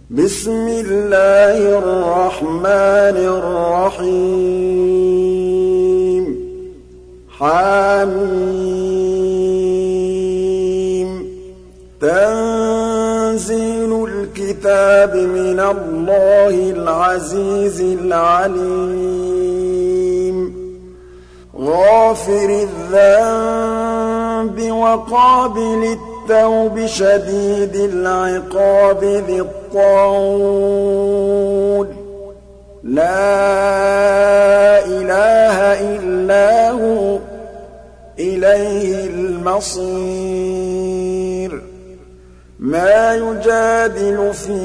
بسم الله الرحمن الرحيم حميم تنزيل الكتاب من الله العزيز العليم غافر الذنب وقابل التوب شديد العقاب ذي الطول لا إله إلا هو إليه المصير ما يجادل في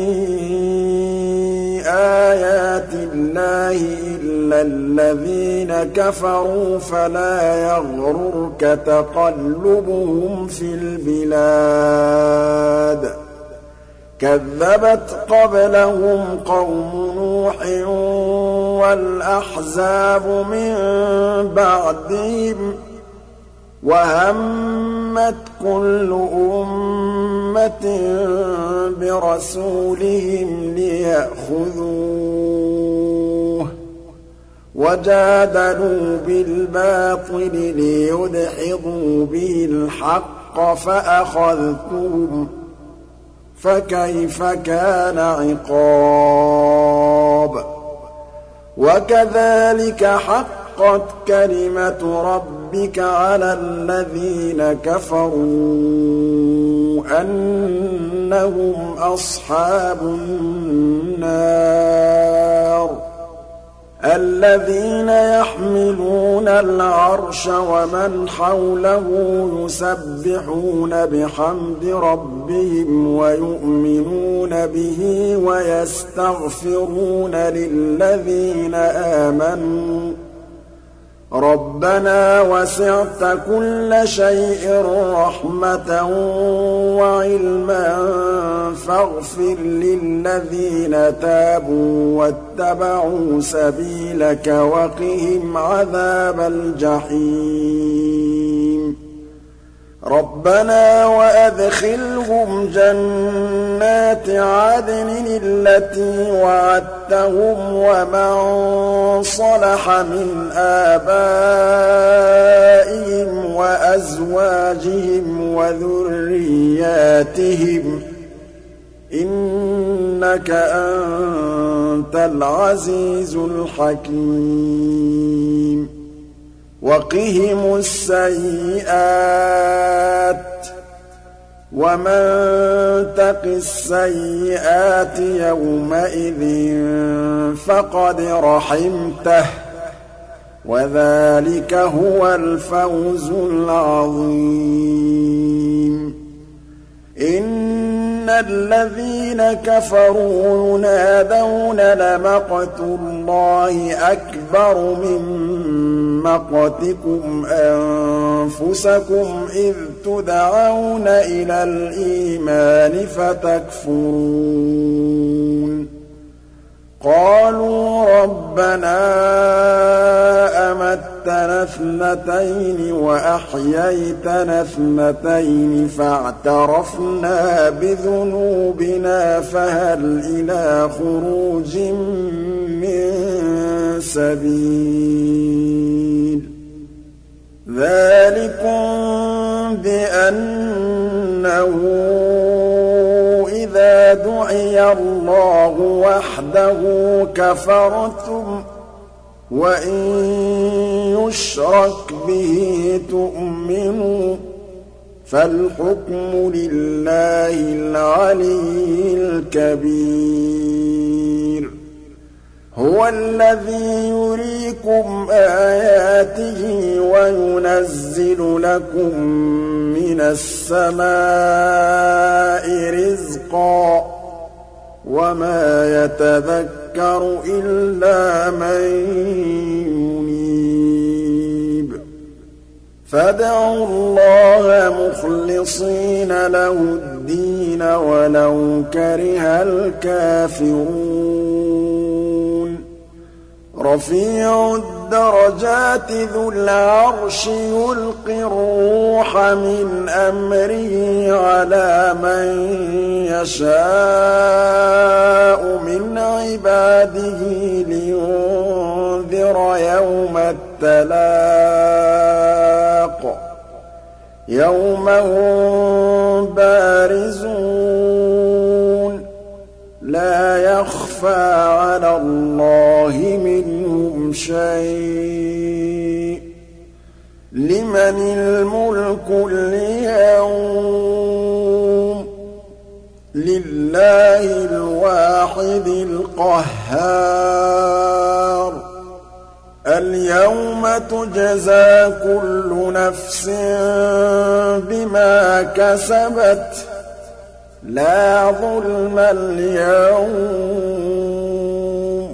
آيات الله إلا الذين كفروا فلا يغررك تقلبهم في البلاد كذبت قبلهم قوم نوح والأحزاب من بعدهم وهمت كل أمة برسولهم ليأخذوه وجادلوا بالباطل ليدحضوا به الحق فأخذتهم فكيف كان عقاب وكذلك حقت كلمة ربك على الذين كفروا أنهم أصحاب النار الذين يحملون العرش ومن حوله يسبحون بحمد ربهم ويؤمنون به ويستغفرون للذين آمنوا ربنا وسعت كل شيء رحمة وعلما فاغفر للذين تابوا واتبعوا سبيلك وقهم عذاب الجحيم ربنا وأدخلهم جنات عدن التي وعدتهم ومن صلح من آبائهم وأزواجهم وذرياتهم إنك أنت العزيز الحكيم وقهم السيئات ومن تق السيئات يومئذ فقد رحمته وذلك هو الفوز العظيم إن الذين كفروا ينادون لمقت الله أكبر من مقتكم أنفسكم إذ تدعون إلى الإيمان فتكفرون قالوا ربنا أمتنا اثنتين وأحييتنا اثنتين فاعترفنا بذنوبنا فهل إلى خروج من سبيل ذلكم بأنه إذا دعي الله وحده كفرتم وإن يشرك به تؤمنوا فالحكم لله العلي الكبير هو الذي يريكم آياته وينزل لكم من السماء رزقا وما يتذكر إلا من ينيب فادعوا الله مخلصين له الدين ولو كره الكافرون رفيع الدرجات ذو العرش يلقي الروح من أمره على من يشاء التلاق يوم هم بارزون لا يخفى على الله منهم شيء لمن الملك اليوم لله الواحد القهار اليوم تجزى كل نفس بما كسبت لا ظلم اليوم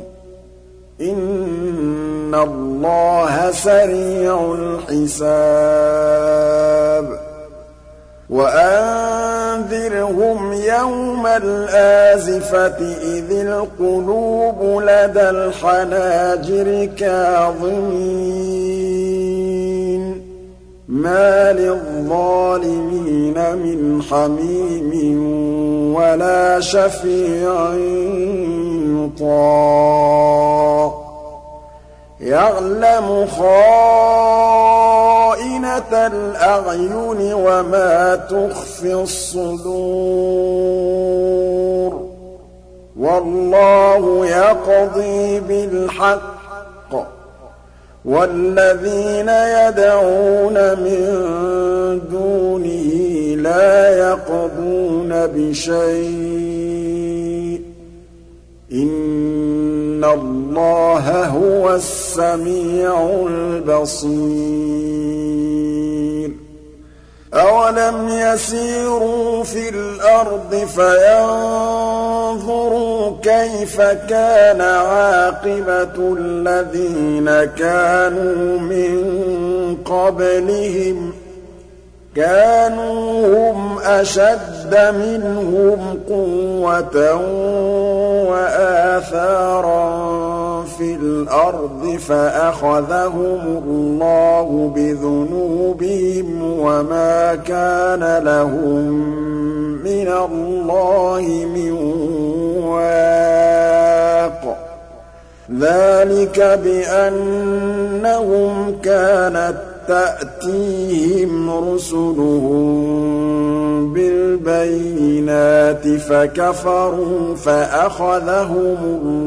إن الله سريع الحساب وأنذرهم يوم الآزفة إذ القلوب لدى الحناجر كاظمين ما للظالمين من حميم ولا شفيع يطاع يعلم خائنة الأعين وما تخفي الصدور والله يقضي بالحق والذين يدعون من دونه لا يقضون بشيء إن الله هو السميع البصير أولم يسيروا في الأرض فينظروا كيف كان عاقبة الذين كانوا من قبلهم كانوا هم أشد منهم قوة وآثارا في الأرض فأخذهم الله بذنوبهم وما كان لهم من الله من واق ذلك بأنهم كانت تأتيهم رسلهم بالبينات فكفروا فأخذهم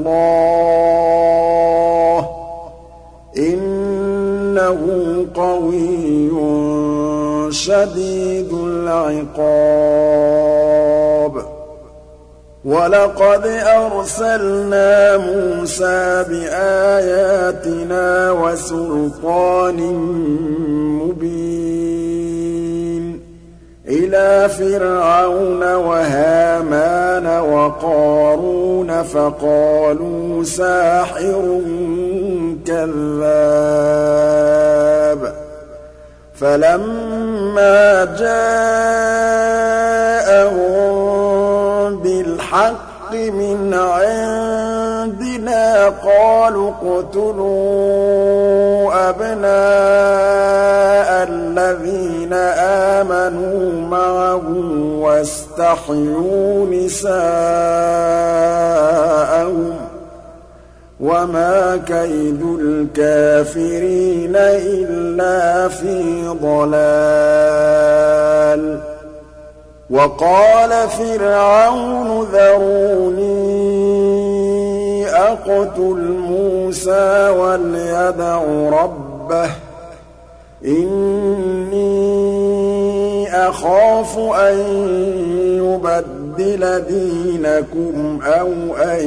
الله إنه قوي شديد العقاب ولقد أرسلنا موسى بآياتنا وسلطان مبين إلى فرعون وهامان وقارون فقالوا ساحر كذاب فلما جاءهم بالحق من عندنا قالوا اقتلوا أبناء الذين آمنوا معه واستحيوا نساءهم وما كيد الكافرين إلا في ضلال وقال فرعون ذروني أقتل موسى وليدع ربه إني أخاف أن يبدل دينكم أو أن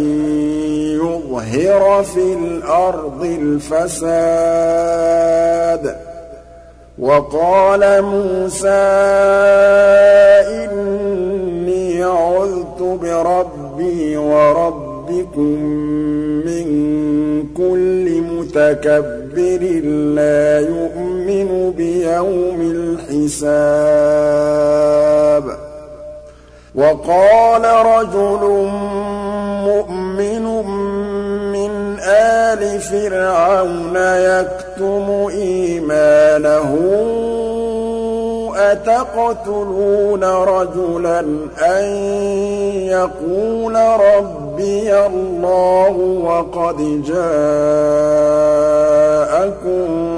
يظهر في الأرض الفساد وقال موسى إني عذت بربي وربكم من كل متكبر لا يؤمن بيوم الحساب وقال رجل مؤمن من آل فرعون يكتم إيمانه أتقتلون رجلا أن يقول ربي الله وقد جاءكم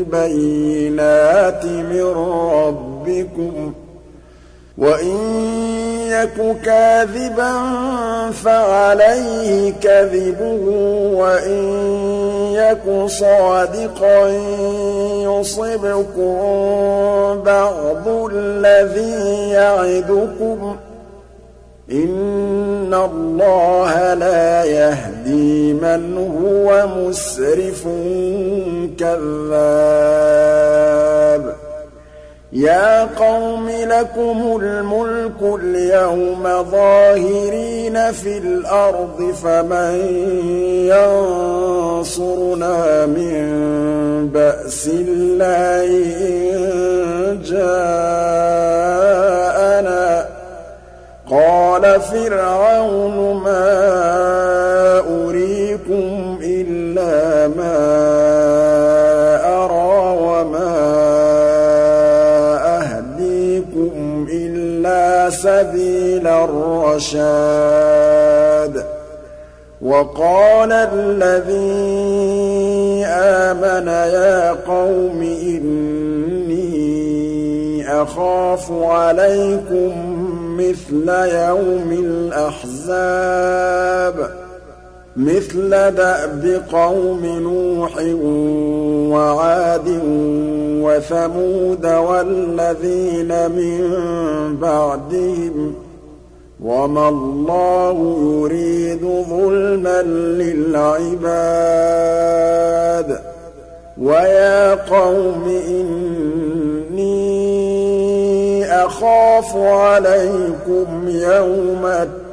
بِالْبَيِّنَاتِ مِن رَّبِّكُمْ ۖ وَإِن يَكُ كَاذِبًا فَعَلَيْهِ كَذِبُهُ وَإِن يَكُ صَادِقًا يُصِبْكُم بَعْضُ الَّذِي يَعِدُكُمْ ۖ إِنَّ اللَّهَ لَا يَهْدِي مَنْ هُوَ مُسْرِفٌ كَذَّابٌ يَا قَوْمِ لَكُمُ الْمُلْكُ الْيَوْمَ ظَاهِرِينَ فِي الْأَرْضِ فَمَن يَنصُرُنَا مِن بَأْسِ اللَّهِ إِن جَاءَنَا ۚ قَالَ فِرْعَوْنُ مَا أُرِيكُمْ إِلَّا مَا أَرَىٰ وَمَا أَهْدِيكُمْ إِلَّا سَبِيلَ الرَّشَادِ وَقَالَ الَّذِي آمَنَ يَا قَوْمِ إِنِّي أَخَافُ عَلَيْكُم مِّثْلَ يَوْمِ الْأَحْزَابِ مِثْلَ دَأْبِ قَوْمِ نُوحٍ وَعَادٍ وَثَمُودَ وَالَّذِينَ مِن بَعْدِهِمْ ۚ وَمَا اللَّهُ يُرِيدُ ظُلْمًا لِّلْعِبَادِ وَيَا قَوْمِ إِنِّي أَخَافُ عَلَيْكُمْ يَوْمَ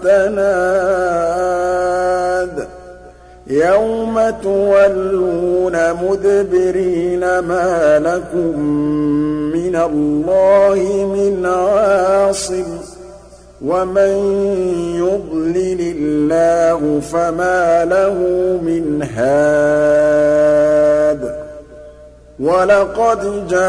التَّنَادِ يَوْمَ تُوَلُّونَ مُدْبِرِينَ مَا لَكُم مِّنَ اللَّهِ مِنْ عَاصِمٍ وَمَن يُضْلِلِ اللَّهُ فَمَا لَهُ مِنْ هَادٍ وَلَقَدْ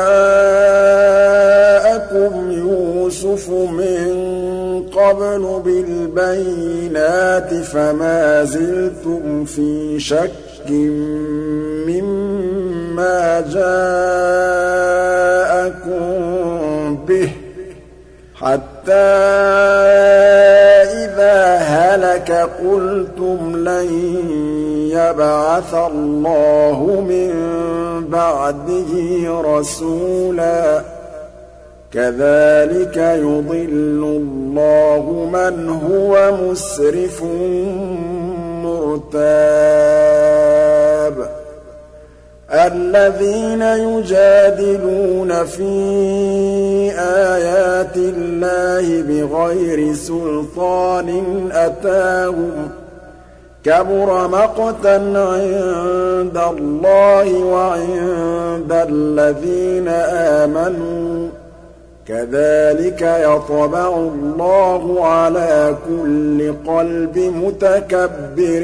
جَاءَكُمْ يُوسُفُ مِن قَبْلُ بِالْبَيِّنَاتِ فَمَا زِلْتُمْ فِي شَكٍّ مِّمَّا جَاءَكُم بِهِ حَتَّىٰ إِذَا هَلَكَ قُلْتُمْ لَن يَبْعَثَ اللَّهُ مِن بَعْدِهِ رَسُولًا ۚ كَذَٰلِكَ يُضِلُّ اللَّهُ مَنْ هُوَ مُسْرِفٌ مُّرْتَابٌ الَّذِينَ يُجَادِلُونَ فِي آيَاتِ اللَّهِ بِغَيْرِ سُلْطَانٍ أَتَاهُمْ ۖ كَبُرَ مَقْتًا عِندَ اللَّهِ وَعِندَ الَّذِينَ آمَنُوا ۚ كَذَٰلِكَ يَطْبَعُ اللَّهُ عَلَىٰ كُلِّ قَلْبِ مُتَكَبِّرٍ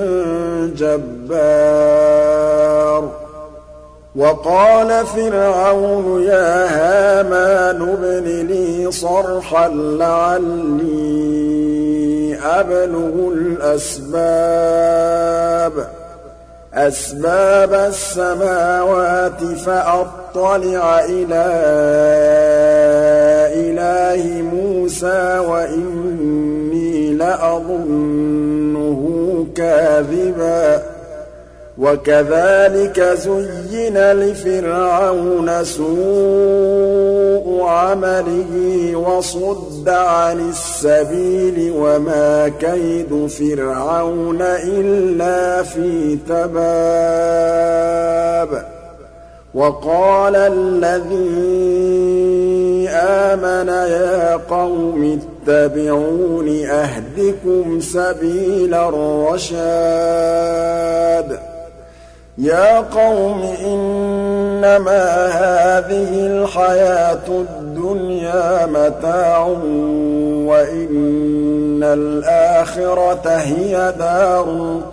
جَبَّارٍ وَقَالَ فِرْعَوْنُ يَا هَامَانُ ابْنِ لِي صَرْحًا لَّعَلِّي أَبْلُغُ أَسْبَابَ السَّمَاوَاتِ فَأَطَّلِعَ إِلَىٰ إِلَٰهِ مُوسَىٰ وَإِنِّي لَأَظُنُّهُ كَاذِبًا وَكَذَٰلِكَ زُيِّنَ لِفِرْعَوْنَ سُوءُ عَمَلِهِ وَصُدَّ عَنِ السَّبِيلِ وَمَا كَيْدُ فِرْعَوْنَ إِلَّا فِي تَبَابٍ وَقَالَ الَّذِي آمَنَ يَا قَوْمِ اتَّبِعُونِ أَهْدِكُمْ سَبِيلَ الرَّشَادِ يَا قَوْمِ إِنَّمَا هَٰذِهِ الْحَيَاةُ الدُّنْيَا مَتَاعٌ وَإِنَّ الْآخِرَةَ هِيَ دَارُ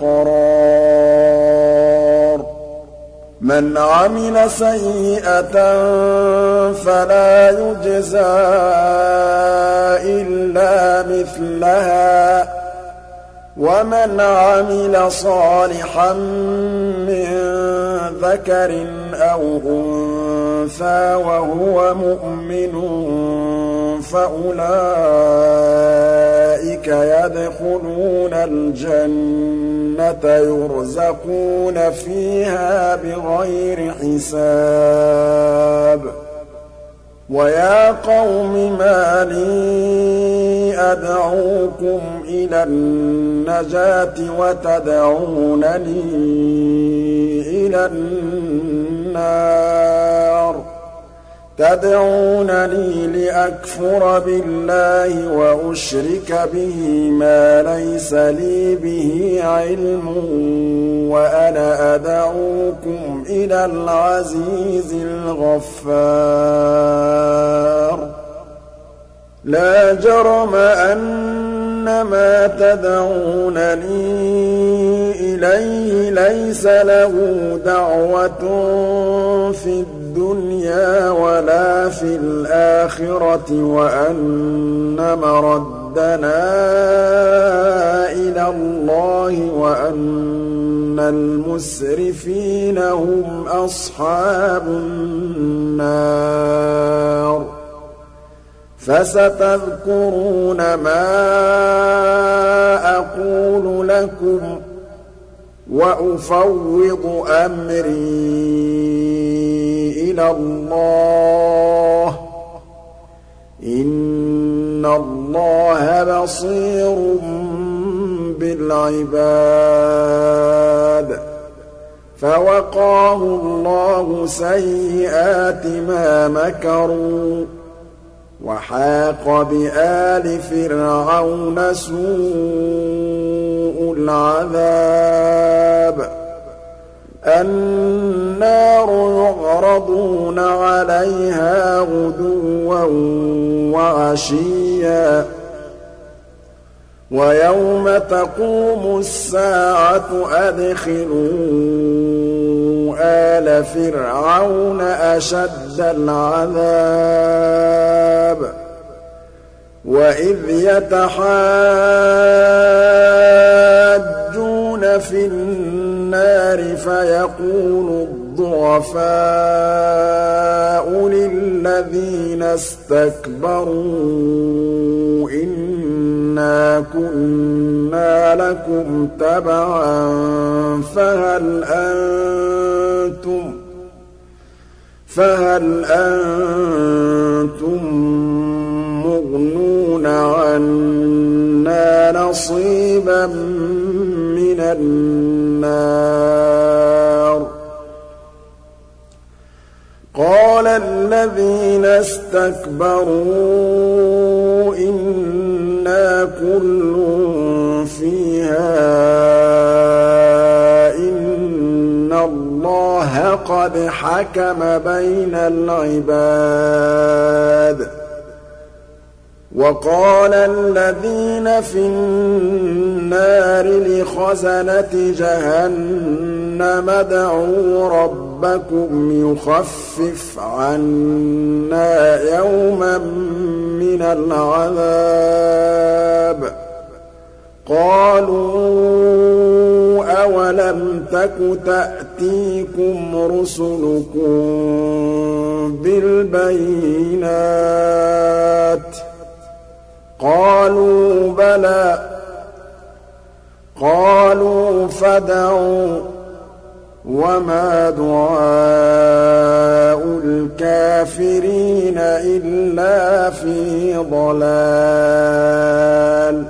الْقَرَارِ مَنْ عَمِلَ سَيِّئَةً فَلَا يُجْزَىٰ إِلَّا مِثْلَهَا ومن عمل صالحا من ذكر أو أنثى وهو مؤمن فأولئك يدخلون الجنة يرزقون فيها بغير حساب ويا قوم ما لي أدعوكم إلى النجاة وتدعونني إلى النار تدعونني لأكفر بالله وأشرك به ما ليس لي به علم وأنا أدعوكم إلى العزيز الغفار لا جرم أن ما تدعونني إليه ليس له دعوة في الدنيا ولا في الآخرة وأن مردنا إلى الله وأن المسرفين هم أصحاب النار فستذكرون ما أقول لكم وأفوض أمري إلى الله إن الله بصير بالعباد فوقاه الله سيئات ما مكروا وحاق بآل فرعون سوء العذاب النار يعرضون عليها غدوا وعشيا ويوم تقوم الساعة أدخلوا آل فرعون أشد العذاب وإذ يتحاجون في النار فيقول الضعفاء للذين استكبروا إنا كنا لكم تبعا فهل أنتم مغنون عنا نصيبا من النار قال الذين استكبروا إنا كل فيها إن الله قد حكم بين العباد وقال الذين في النار لخزنة جهنم ادعوا ربكم يخفف عنا يوما من العذاب قالوا أولم تك تأتيكم رسلكم بالبينات قالوا بلى قالوا فادعوا وما دعاء الكافرين إلا في ضلال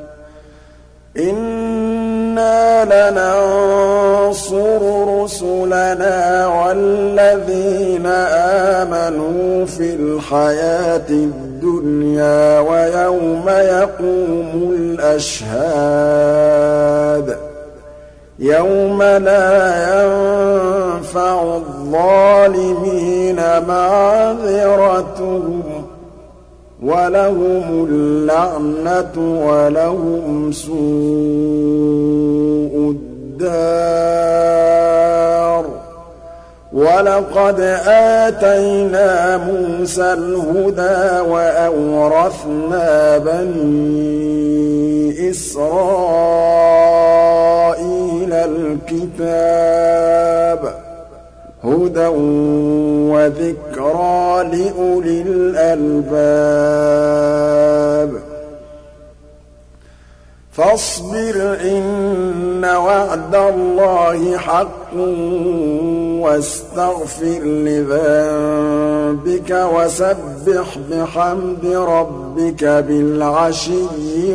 إنا لننصر رسلنا والذين آمنوا في الحياة الدنيا ويوم يقوم الأشهاد يوم لا ينفع الظالمين معذرتهم ولهم اللعنة ولهم سوء الدار ولقد آتينا موسى الهدى وأورثنا بني إسرائيل الكتاب هدى وذكرى لأولي الألباب فاصبر إن وعد الله حق واستغفر لذنبك وسبح بحمد ربك بالعشي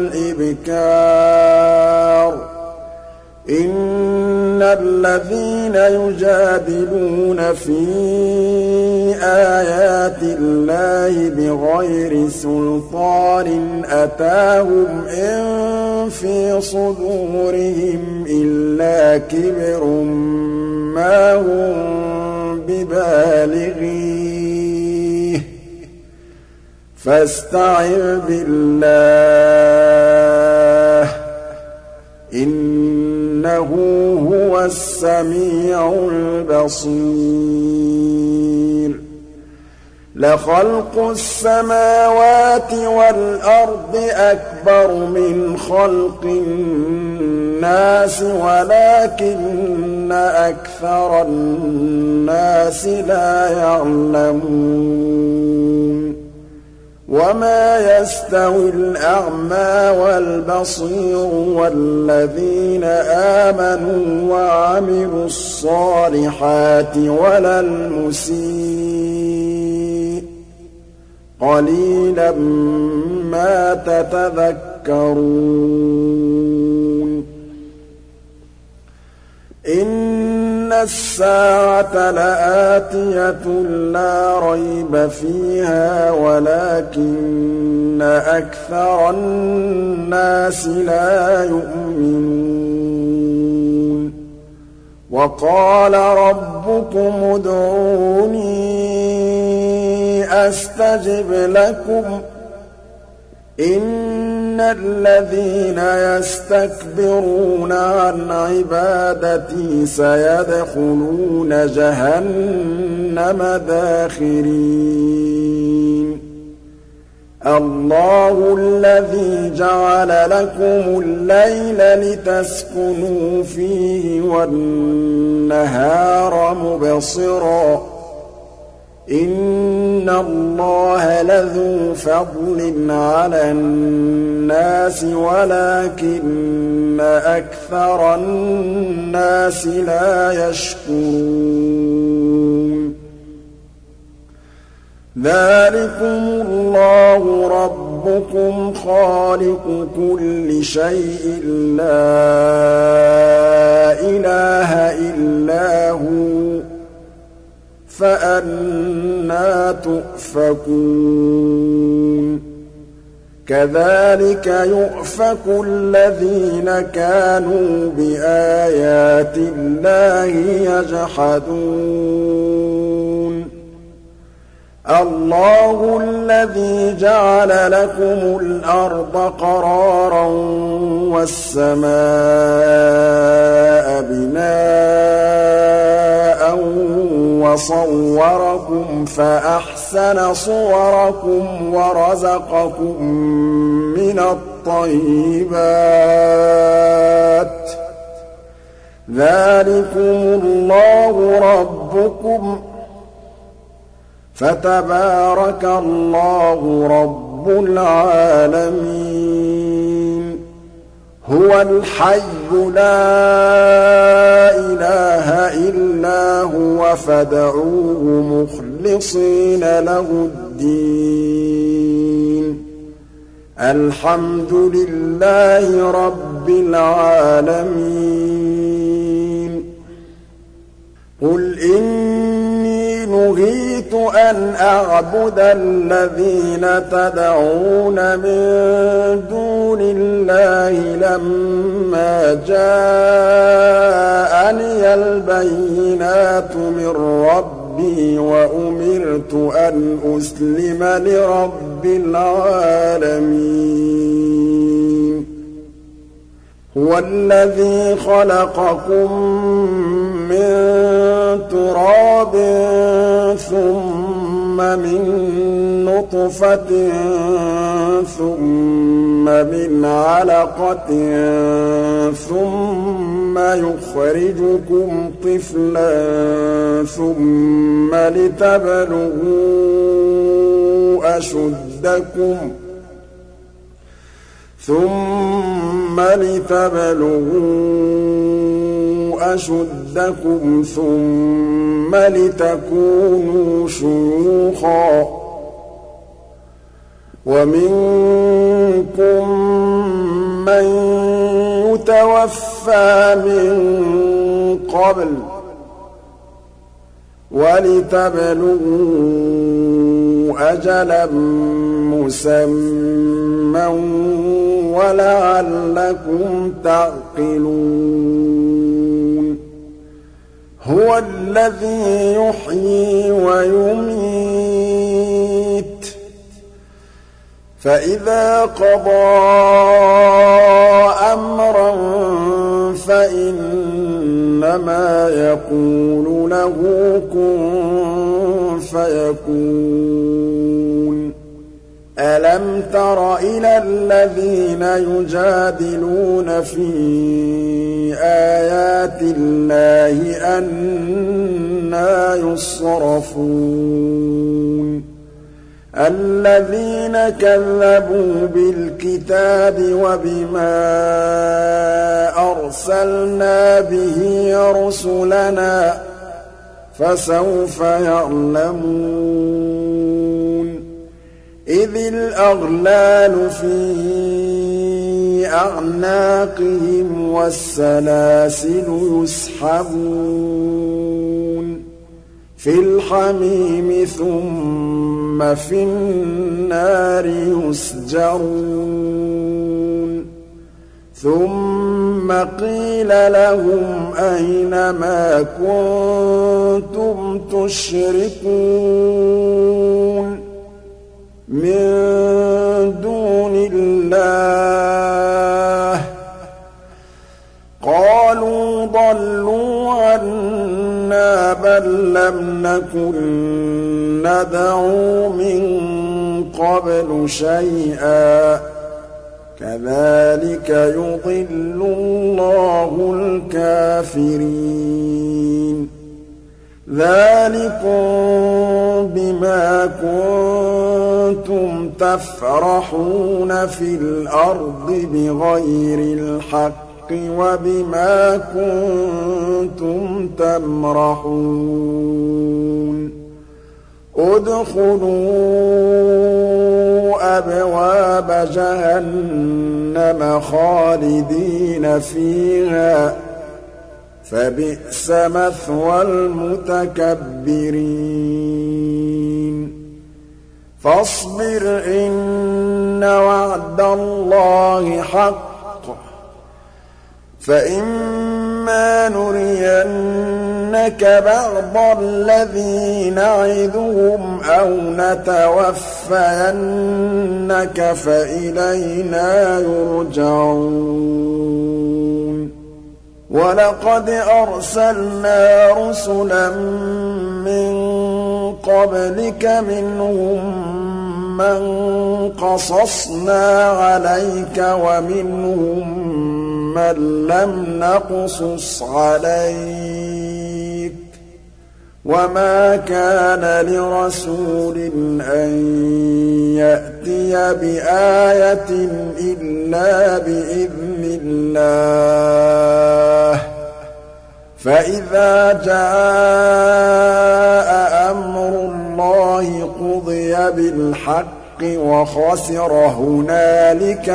والإبكار إن الذين يجادلون في آيات الله بغير سلطان أتاهم إن في صدورهم إلا كبر ما هم ببالغيه فاستعذ بالله إنه هو السميع البصير لخلق السماوات والأرض أكبر من خلق الناس ولكن أكثر الناس لا يعلمون وما يستوي الأعمى والبصير والذين آمنوا وعملوا الصالحات ولا المسيء قليلا ما تتذكرون إن الساعة لآتية لا ريب فيها ولكن أكثر الناس لا يؤمنون وقال ربكم ادعوني أستجب لكم إن الذين يستكبرون عن عبادتي سيدخلون جهنم داخرين الله الذي جعل لكم الليل لتسكنوا فيه والنهار مبصرا إن الله لذو فضل على الناس ولكن أكثر الناس لا يشكرون ذلكم الله ربكم خالق كل شيء لا إله إلا هو فأنى تؤفكون كذلك يؤفك الذين كانوا بآيات الله يجحدون الله الذي جعل لكم الأرض قرارا والسماء بناء وصوركم فأحسن صوركم ورزقكم من الطيبات ذلكم الله ربكم فتبارك الله رب العالمين هو الحي لا إله إلا هو فادعوه مخلصين له الدين الحمد لله رب العالمين قل إني نهيت أن أعبد الذين تدعون من دون الله لما جاءني البينات من ربي وأمرت أن أسلم لرب العالمين هو الذي خلقكم من تراب ثم من نُطْفَةٍ ثُمَّ مِنْ عَلَقَةٍ ثُمَّ يُخْرِجُكُمْ طِفْلًا ثُمَّ لِتَبْلُغُوا أَشُدَّكُمْ ثُمَّ لِتَكُونُوا شُيُوخًا ۚ وَمِنكُم مَّن يُتَوَفَّىٰ مِن قَبْلُ ۖ وَلِتَبْلُغُوا أَجَلًا مُّسَمًّى وَلَعَلَّكُمْ تَعْقِلُونَ هُوَ الَّذِي يُحْيِي وَيُمِيتُ ۖ فَإِذَا قَضَىٰ أَمْرًا فَإِنَّمَا يَقُولُ لَهُ كُن فَيَكُونُ أَلَمْ تَرَ إِلَى الَّذِينَ يُجَادِلُونَ فِي آيَاتِ اللَّهِ أَنَّىٰ يُصْرَفُونَ الَّذِينَ كَذَّبُوا بِالْكِتَابِ وَبِمَا أَرْسَلْنَا بِهِ رُسُلَنَا ۖ فَسَوْفَ يَعْلَمُونَ إِذِ الْأَغْلَالُ فِي أَعْنَاقِهِمْ وَالسَّلَاسِلُ يُسْحَبُونَ فِي الْحَمِيمِ ثُمَّ فِي النَّارِ يُسْجَرُونَ ثُمَّ قِيلَ لَهُمْ أَيْنَ مَا كُنتُمْ تُشْرِكُونَ مِن دُونِ اللَّهِ ۖ قَالُوا ضَلُّوا عَنَّا بَل لَّمْ نَكُن نَّدْعُو مِن قَبْلُ شَيْئًا ۚ كَذَٰلِكَ يُضِلُّ اللَّهُ الْكَافِرِينَ ذَٰلِكُم بِمَا كُنتُمْ تَفْرَحُونَ فِي الْأَرْضِ بِغَيْرِ الْحَقِّ وَبِمَا كُنتُمْ تَمْرَحُونَ ادْخُلُوا أَبْوَابَ جَهَنَّمَ خَالِدِينَ فِيهَا ۖ فَبِئْسَ مَثْوَى الْمُتَكَبِّرِينَ فَاصْبِرْ إِنَّ وَعْدَ اللَّهِ حَقٌّ ۚ فَإِمَّا نُرِيَنَّكَ بَعْضَ الَّذِي نَعِدُهُمْ أَوْ نَتَوَفَّيَنَّكَ فَإِلَيْنَا يُرْجَعُونَ وَلَقَدْ أَرْسَلْنَا رُسُلًا مِّن قَبْلِكَ مِنْهُم مَّن قَصَصْنَا عَلَيْكَ وَمِنْهُم مَّن لَّمْ نَقْصُصْ عَلَيْكَ ۗ وَمَا كَانَ لِرَسُولٍ أَن يَأْتِيَ بِآيَةٍ إِلَّا بِإِذْنِ اللَّهِ ۚ فَإِذَا جَاءَ أَمْرُ اللَّهِ قُضِيَ بِالْحَقِّ وَخَسِرَ هُنَالِكَ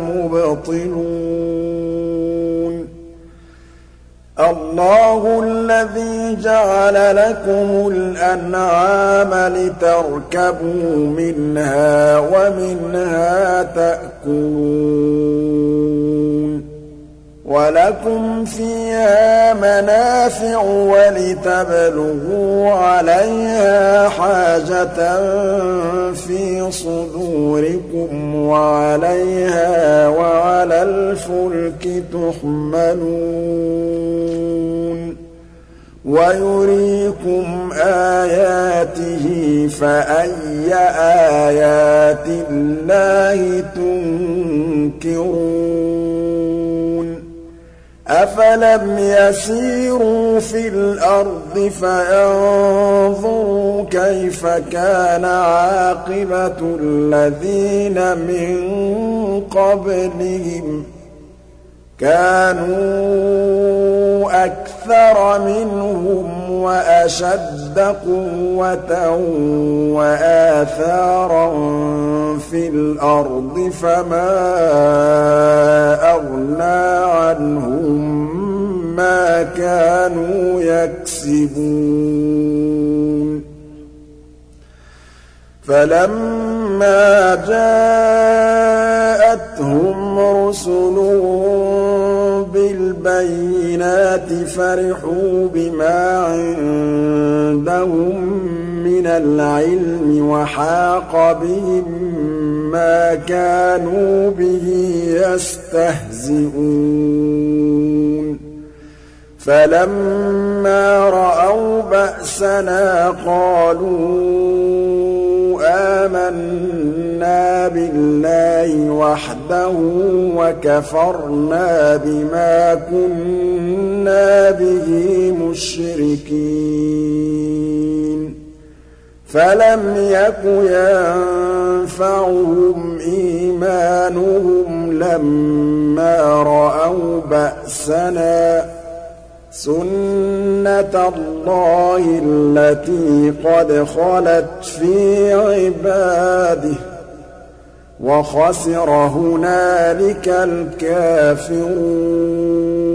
الْمُبْطِلُونَ اللَّهُ الَّذِي جَعَلَ لَكُمُ الْأَنْعَامَ لِتَرْكَبُوا مِنْهَا وَمِنْهَا تَأْكُلُونَ وَلَكُمْ فِيهَا مَنَافِعُ وَلِتَبْلُغُوا عَلَيْهَا حَاجَةً فِي صُدُورِكُمْ وَعَلَيْهَا وَعَلَى الْفُلْكِ تُحْمَلُونَ ويريكم آياته فأي آيات الله تنكرون أفلم يسيروا في الأرض فينظروا كيف كان عاقبة الذين من قبلهم كانوا أكثر منهم وأشد قوة وآثارا في الأرض فما أغنى عنهم ما كانوا يكسبون فلما جاءتهم رسلهم بالبينات فرحوا بما عندهم من العلم وحاق بهم ما كانوا به يستهزئون فلما رأوا بأسنا قالوا آمنا بالله وحده وكفرنا بما كنا به مشركين فلم يك ينفعهم إيمانهم لما رأوا بأسنا سنة الله التي قد خلت في عباده وخسر هنالك الكافرون